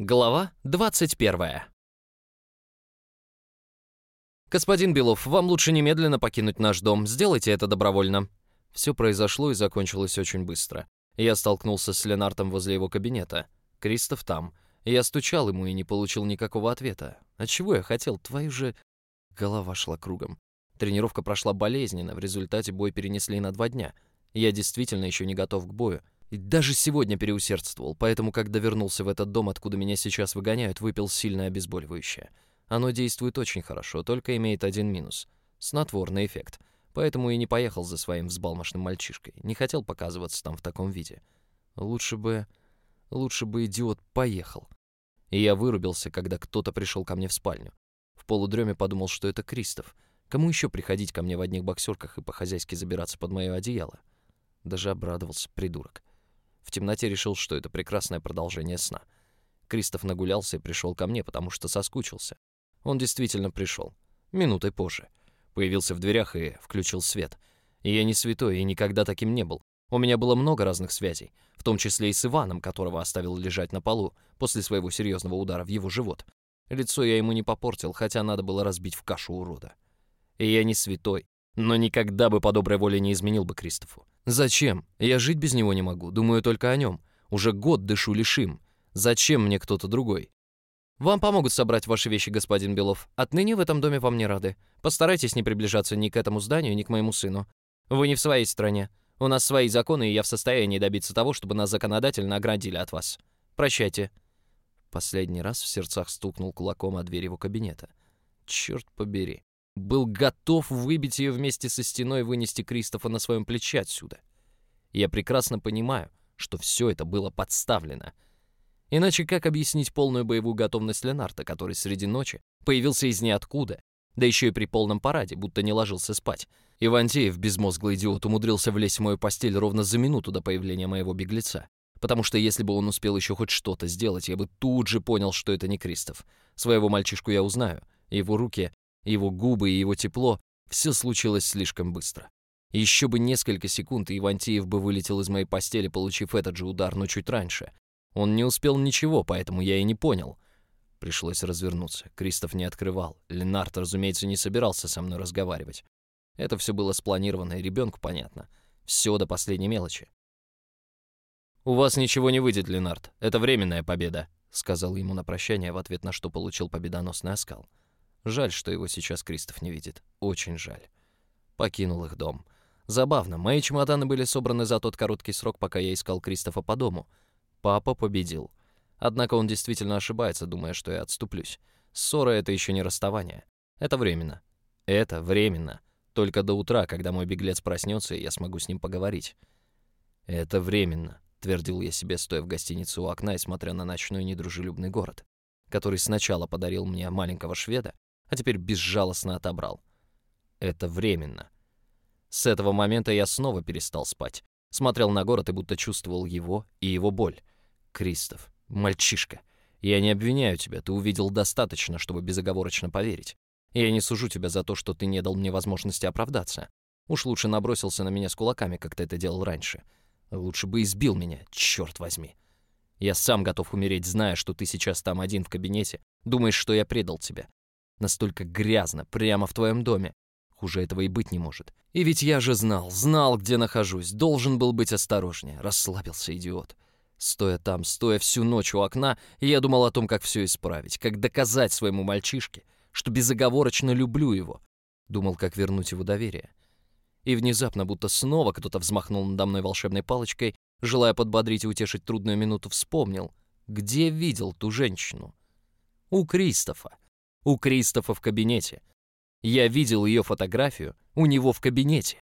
Глава 21. «Господин Белов, вам лучше немедленно покинуть наш дом. Сделайте это добровольно». Все произошло и закончилось очень быстро. Я столкнулся с Ленартом возле его кабинета. Кристоф там. Я стучал ему и не получил никакого ответа. А чего я хотел? Твою же... Голова шла кругом. Тренировка прошла болезненно, в результате бой перенесли на 2 дня. Я действительно еще не готов к бою. И даже сегодня переусердствовал, поэтому, когда вернулся в этот дом, откуда меня сейчас выгоняют, выпил сильное обезболивающее. Оно действует очень хорошо, только имеет один минус — снотворный эффект. Поэтому и не поехал за своим взбалмошным мальчишкой. Не хотел показываться там в таком виде. Лучше бы идиот поехал. И я вырубился, когда кто-то пришел ко мне в спальню. В полудреме подумал, что это Кристоф. Кому еще приходить ко мне в одних боксерках и по-хозяйски забираться под мое одеяло? Даже обрадовался, придурок. В темноте решил, что это прекрасное продолжение сна. Кристоф нагулялся и пришел ко мне, потому что соскучился. Он действительно пришел. Минутой позже. Появился в дверях и включил свет. И я не святой и никогда таким не был. У меня было много разных связей, в том числе и с Иваном, которого оставил лежать на полу после своего серьезного удара в его живот. Лицо я ему не попортил, хотя надо было разбить в кашу урода. И я не святой, но никогда бы по доброй воле не изменил бы Кристофу. Зачем? Я жить без него не могу, думаю только о нем. Уже год дышу лишь им. Зачем мне кто-то другой? Вам помогут собрать ваши вещи, господин Белов. Отныне в этом доме вам не рады. Постарайтесь не приближаться ни к этому зданию, ни к моему сыну. Вы не в своей стране. У нас свои законы, и я в состоянии добиться того, чтобы нас законодательно оградили от вас. Прощайте. Последний раз в сердцах стукнул кулаком о дверь его кабинета. Черт побери. Был готов выбить ее вместе со стеной и вынести Кристофа на своем плече отсюда. Я прекрасно понимаю, что все это было подставлено. Иначе как объяснить полную боевую готовность Ленарта, который среди ночи появился из ниоткуда, да еще и при полном параде, будто не ложился спать. Ивантеев, безмозглый идиот, умудрился влезть в мою постель ровно за минуту до появления моего беглеца. Потому что если бы он успел еще хоть что-то сделать, я бы тут же понял, что это не Кристоф. Своего мальчишку я узнаю. Его руки... Его губы и его тепло — все случилось слишком быстро. Еще бы несколько секунд, и Ивантеев бы вылетел из моей постели, получив этот же удар, но чуть раньше. Он не успел ничего, поэтому я и не понял. Пришлось развернуться. Кристоф не открывал. Ленард, разумеется, не собирался со мной разговаривать. Это все было спланировано, и ребенку понятно. Все до последней мелочи. «У вас ничего не выйдет, Ленард. Это временная победа», — сказал ему на прощание, в ответ на что получил победоносный оскал. Жаль, что его сейчас Кристоф не видит. Очень жаль. Покинул их дом. Забавно, мои чемоданы были собраны за тот короткий срок, пока я искал Кристофа по дому. Папа победил. Однако он действительно ошибается, думая, что я отступлюсь. Ссора — это еще не расставание. Это временно. Это временно. Только до утра, когда мой беглец проснется, и я смогу с ним поговорить. Это временно, твердил я себе, стоя в гостинице у окна и смотря на ночной недружелюбный город, который сначала подарил мне маленького шведа, а теперь безжалостно отобрал. Это временно. С этого момента я снова перестал спать. Смотрел на город и будто чувствовал его и его боль. Кристоф, мальчишка, я не обвиняю тебя, ты увидел достаточно, чтобы безоговорочно поверить. Я не сужу тебя за то, что ты не дал мне возможности оправдаться. Уж лучше набросился на меня с кулаками, как ты это делал раньше. Лучше бы избил меня, черт возьми. Я сам готов умереть, зная, что ты сейчас там один в кабинете, думаешь, что я предал тебя. Настолько грязно, прямо в твоем доме. Хуже этого и быть не может. И ведь я же знал, где нахожусь, должен был быть осторожнее. Расслабился идиот. Стоя всю ночь у окна, я думал о том, как все исправить, как доказать своему мальчишке, что безоговорочно люблю его. Думал, как вернуть его доверие. И внезапно, будто снова кто-то взмахнул надо мной волшебной палочкой, желая подбодрить и утешить трудную минуту, вспомнил, где видел ту женщину. У Кристофа. У Кристофа в кабинете. Я видел ее фотографию у него в кабинете.